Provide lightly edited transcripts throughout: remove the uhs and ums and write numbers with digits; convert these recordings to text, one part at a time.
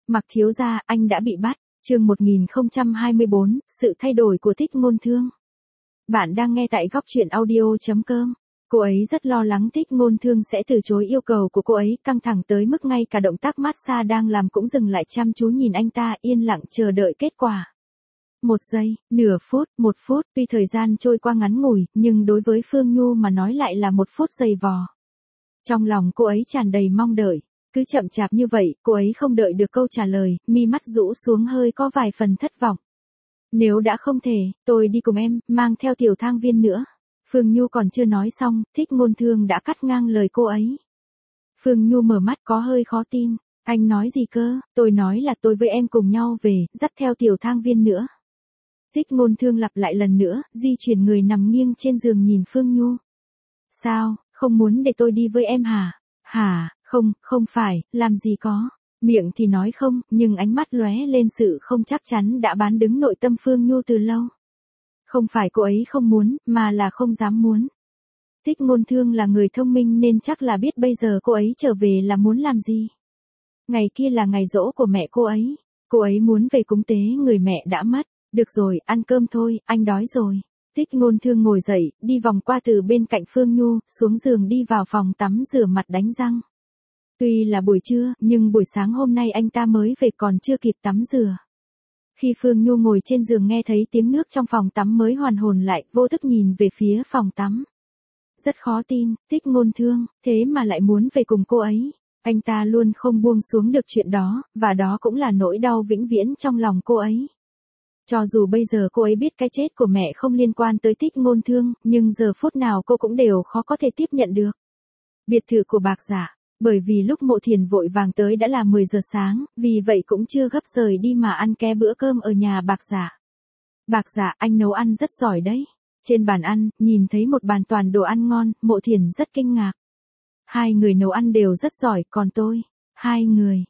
Mặc thiếu gia, anh đã bị bắt. Chương 1024, sự thay đổi của Thích Ngôn Thương. Bạn đang nghe tại góc truyện audio.com. Cô ấy rất lo lắng Thích Ngôn Thương sẽ từ chối yêu cầu của cô ấy, căng thẳng tới mức ngay cả động tác massage đang làm cũng dừng lại, chăm chú nhìn anh ta, yên lặng chờ đợi kết quả. 1 giây, nửa phút, 1 phút, tuy thời gian trôi qua ngắn ngủi, nhưng đối với Phương Nhu mà nói lại là 1 phút dày vò. Trong lòng cô ấy tràn đầy mong đợi. Cứ chậm chạp như vậy, cô ấy không đợi được câu trả lời, mi mắt rũ xuống hơi có vài phần thất vọng. Nếu đã không thể, tôi đi cùng em, mang theo Tiểu Thang Viên nữa. Phương Nhu còn chưa nói xong, Thích Ngôn Thương đã cắt ngang lời cô ấy. Phương Nhu mở mắt có hơi khó tin. Anh nói gì cơ? Tôi nói là tôi với em cùng nhau về, dắt theo Tiểu Thang Viên nữa. Thích Ngôn Thương lặp lại lần nữa, di chuyển người nằm nghiêng trên giường nhìn Phương Nhu. Sao, không muốn để tôi đi với em hả? Hả? Không phải, làm gì có. Miệng thì nói không, nhưng ánh mắt lóe lên sự không chắc chắn đã bán đứng nội tâm Phương Nhu từ lâu. Không phải cô ấy không muốn, mà là không dám muốn. Thích Ngôn Thương là người thông minh nên chắc là biết bây giờ cô ấy trở về là muốn làm gì. Ngày kia là ngày giỗ của mẹ cô ấy. Cô ấy muốn về cúng tế người mẹ đã mất. Được rồi, ăn cơm thôi, anh đói rồi. Thích Ngôn Thương ngồi dậy, đi vòng qua từ bên cạnh Phương Nhu, xuống giường đi vào phòng tắm rửa mặt đánh răng. Tuy là buổi trưa, nhưng buổi sáng hôm nay anh ta mới về còn chưa kịp tắm rửa. Khi Phương Nhu ngồi trên giường nghe thấy tiếng nước trong phòng tắm mới hoàn hồn lại, vô thức nhìn về phía phòng tắm. Rất khó tin, Thích Ngôn Thương, thế mà lại muốn về cùng cô ấy. Anh ta luôn không buông xuống được chuyện đó, và đó cũng là nỗi đau vĩnh viễn trong lòng cô ấy. Cho dù bây giờ cô ấy biết cái chết của mẹ không liên quan tới Thích Ngôn Thương, nhưng giờ phút nào cô cũng đều khó có thể tiếp nhận được. Biệt thự của Bạc Dạ. Bởi vì lúc Mộ Thiền vội vàng tới đã là 10 giờ sáng, vì vậy cũng chưa gấp rời đi mà ăn ké bữa cơm ở nhà Bạc Dạ. Bạc Dạ, anh nấu ăn rất giỏi đấy. Trên bàn ăn, nhìn thấy một bàn toàn đồ ăn ngon, Mộ Thiền rất kinh ngạc. Hai người nấu ăn đều rất giỏi, còn tôi. Hai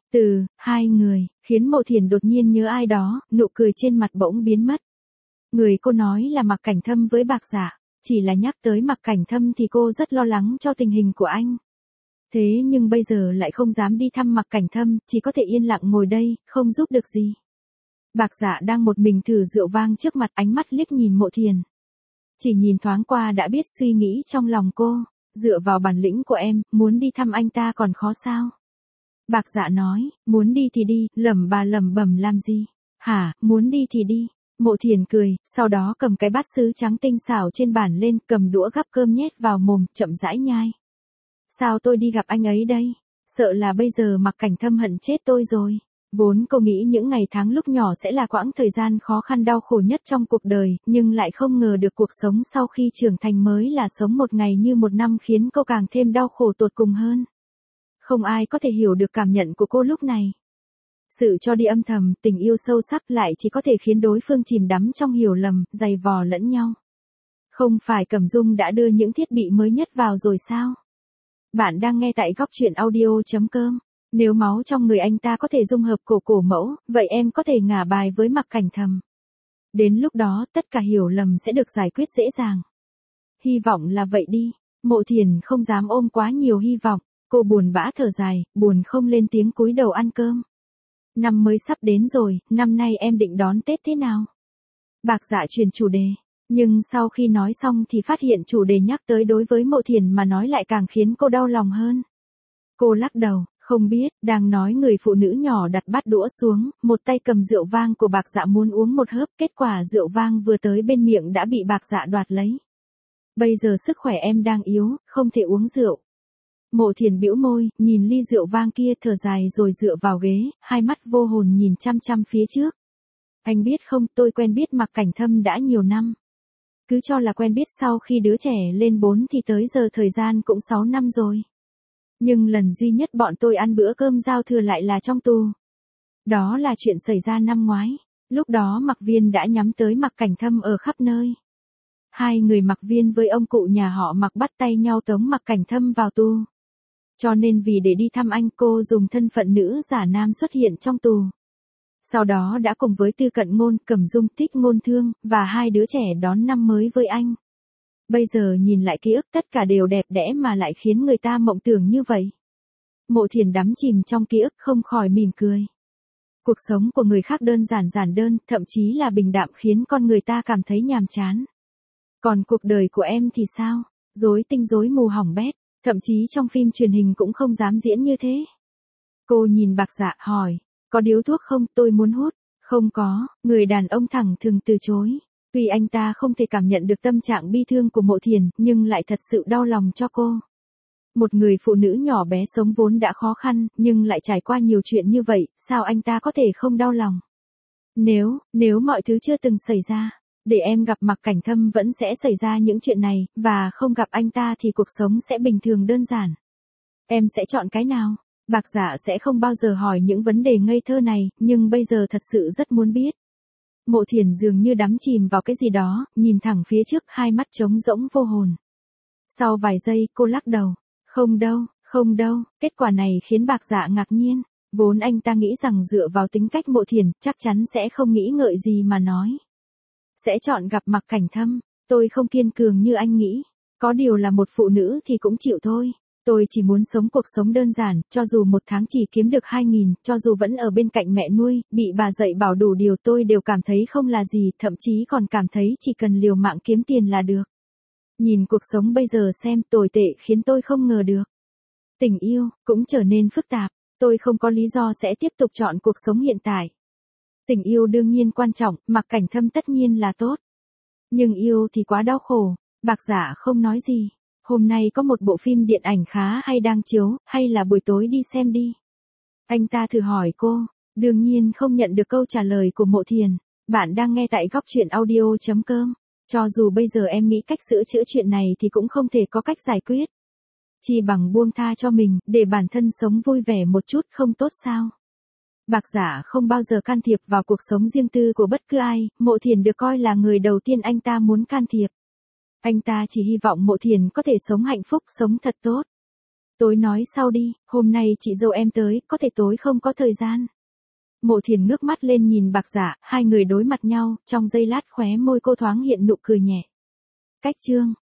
người, khiến Mộ Thiền đột nhiên nhớ ai đó, nụ cười trên mặt bỗng biến mất. Người cô nói là Mạc Cảnh Thâm với Bạc Dạ, chỉ là nhắc tới Mạc Cảnh Thâm thì cô rất lo lắng cho tình hình của anh. Thế nhưng bây giờ lại không dám đi thăm Mạc Cảnh Thâm, chỉ có thể yên lặng ngồi đây, không giúp được gì. Bạc Dạ đang một mình thử rượu vang trước mặt, ánh mắt liếc nhìn Mộ Thiền. Chỉ nhìn thoáng qua đã biết suy nghĩ trong lòng cô, dựa vào bản lĩnh của em, muốn đi thăm anh ta còn khó sao? Bạc Dạ nói, muốn đi thì đi, lẩm bẩm làm gì? Hả, muốn đi thì đi. Mộ Thiền cười, sau đó cầm cái bát sứ trắng tinh xảo trên bàn lên, cầm đũa gắp cơm nhét vào mồm, chậm rãi nhai. Sao tôi đi gặp anh ấy đây? Sợ là bây giờ Mạc Cảnh Thâm hận chết tôi rồi. Vốn cô nghĩ những ngày tháng lúc nhỏ sẽ là quãng thời gian khó khăn đau khổ nhất trong cuộc đời, nhưng lại không ngờ được cuộc sống sau khi trưởng thành mới là sống một ngày như một năm, khiến cô càng thêm đau khổ tột cùng hơn. Không ai có thể hiểu được cảm nhận của cô lúc này. Sự cho đi âm thầm, tình yêu sâu sắc lại chỉ có thể khiến đối phương chìm đắm trong hiểu lầm, giày vò lẫn nhau. Không phải Cẩm Dung đã đưa những thiết bị mới nhất vào rồi sao? Bạn đang nghe tại góc truyện audio.com. Nếu máu trong người anh ta có thể dung hợp cổ mẫu, vậy em có thể ngả bài với Mạc Cảnh Thâm. Đến lúc đó, tất cả hiểu lầm sẽ được giải quyết dễ dàng. Hy vọng là vậy đi. Mộ Thiền không dám ôm quá nhiều hy vọng. Cô buồn bã thở dài, buồn không lên tiếng cúi đầu ăn cơm. Năm mới sắp đến rồi, năm nay em định đón Tết thế nào? Bạc Dạ chuyển chủ đề. Nhưng sau khi nói xong thì phát hiện chủ đề nhắc tới đối với Mộ Thiền mà nói lại càng khiến cô đau lòng hơn. Cô lắc đầu, không biết, đang nói người phụ nữ nhỏ đặt bát đũa xuống, một tay cầm rượu vang của Bạc Dạ muốn uống một hớp, kết quả rượu vang vừa tới bên miệng đã bị Bạc Dạ đoạt lấy. Bây giờ sức khỏe em đang yếu, không thể uống rượu. Mộ Thiền bĩu môi, nhìn ly rượu vang kia, thở dài rồi dựa vào ghế, hai mắt vô hồn nhìn chăm chăm phía trước. Anh biết không, tôi quen biết Mạc Cảnh Thâm đã nhiều năm. Cứ cho là quen biết sau khi đứa trẻ lên 4 thì tới giờ thời gian cũng 6 năm rồi. Nhưng lần duy nhất bọn tôi ăn bữa cơm giao thừa lại là trong tù. Đó là chuyện xảy ra năm ngoái. Lúc đó Mạc Viên đã nhắm tới Mạc Cảnh Thâm ở khắp nơi. Hai người Mạc Viên với ông cụ nhà họ Mạc bắt tay nhau tống Mạc Cảnh Thâm vào tù. Cho nên vì để đi thăm anh, cô dùng thân phận nữ giả nam xuất hiện trong tù. Sau đó đã cùng với Tư Cận Ngôn, Cẩm Dung, Thích Ngôn Thương, và hai đứa trẻ đón năm mới với anh. Bây giờ nhìn lại ký ức tất cả đều đẹp đẽ mà lại khiến người ta mộng tưởng như vậy. Mộ Thiền đắm chìm trong ký ức không khỏi mỉm cười. Cuộc sống của người khác đơn giản giản đơn, thậm chí là bình đạm khiến con người ta cảm thấy nhàm chán. Còn cuộc đời của em thì sao? Rối tinh rối mù hỏng bét, thậm chí trong phim truyền hình cũng không dám diễn như thế. Cô nhìn Bạc Dạ hỏi, có điếu thuốc không, tôi muốn hút. Không có, người đàn ông thẳng thừng từ chối. Tuy anh ta không thể cảm nhận được tâm trạng bi thương của Mộ Thiền, nhưng lại thật sự đau lòng cho cô. Một người phụ nữ nhỏ bé sống vốn đã khó khăn, nhưng lại trải qua nhiều chuyện như vậy, sao anh ta có thể không đau lòng? Nếu mọi thứ chưa từng xảy ra, để em gặp Mạc Cảnh Thâm vẫn sẽ xảy ra những chuyện này, và không gặp anh ta thì cuộc sống sẽ bình thường đơn giản. Em sẽ chọn cái nào? Bạc Dạ sẽ không bao giờ hỏi những vấn đề ngây thơ này, nhưng bây giờ thật sự rất muốn biết. Mộ Thiền dường như đắm chìm vào cái gì đó, nhìn thẳng phía trước, hai mắt trống rỗng vô hồn. Sau vài giây, cô lắc đầu. Không đâu, kết quả này khiến Bạc Dạ ngạc nhiên. Vốn anh ta nghĩ rằng dựa vào tính cách Mộ Thiền, chắc chắn sẽ không nghĩ ngợi gì mà nói. Sẽ chọn gặp Mạc Cảnh Thâm, tôi không kiên cường như anh nghĩ. Có điều là một phụ nữ thì cũng chịu thôi. Tôi chỉ muốn sống cuộc sống đơn giản, cho dù một tháng chỉ kiếm được 2.000, cho dù vẫn ở bên cạnh mẹ nuôi, bị bà dạy bảo đủ điều tôi đều cảm thấy không là gì, thậm chí còn cảm thấy chỉ cần liều mạng kiếm tiền là được. Nhìn cuộc sống bây giờ xem tồi tệ khiến tôi không ngờ được. Tình yêu, cũng trở nên phức tạp, tôi không có lý do sẽ tiếp tục chọn cuộc sống hiện tại. Tình yêu đương nhiên quan trọng, Mạc Cảnh Thâm tất nhiên là tốt. Nhưng yêu thì quá đau khổ, Bạc Dạ không nói gì. Hôm nay có một bộ phim điện ảnh khá hay đang chiếu, hay là buổi tối đi xem đi? Anh ta thử hỏi cô, đương nhiên không nhận được câu trả lời của Mộ Thiền. Bạn đang nghe tại góc truyện audio.com. Cho dù bây giờ em nghĩ cách sửa chữa chuyện này thì cũng không thể có cách giải quyết. Chỉ bằng buông tha cho mình, để bản thân sống vui vẻ một chút không tốt sao? Bạc Dạ không bao giờ can thiệp vào cuộc sống riêng tư của bất cứ ai, Mộ Thiền được coi là người đầu tiên anh ta muốn can thiệp. Anh ta chỉ hy vọng Mộ Thiền có thể sống hạnh phúc, sống thật tốt. Tối nói sau đi, hôm nay chị dâu em tới, có thể tối không có thời gian. Mộ Thiền ngước mắt lên nhìn Bạc Dạ, hai người đối mặt nhau, trong giây lát khóe môi cô thoáng hiện nụ cười nhẹ. Cách chương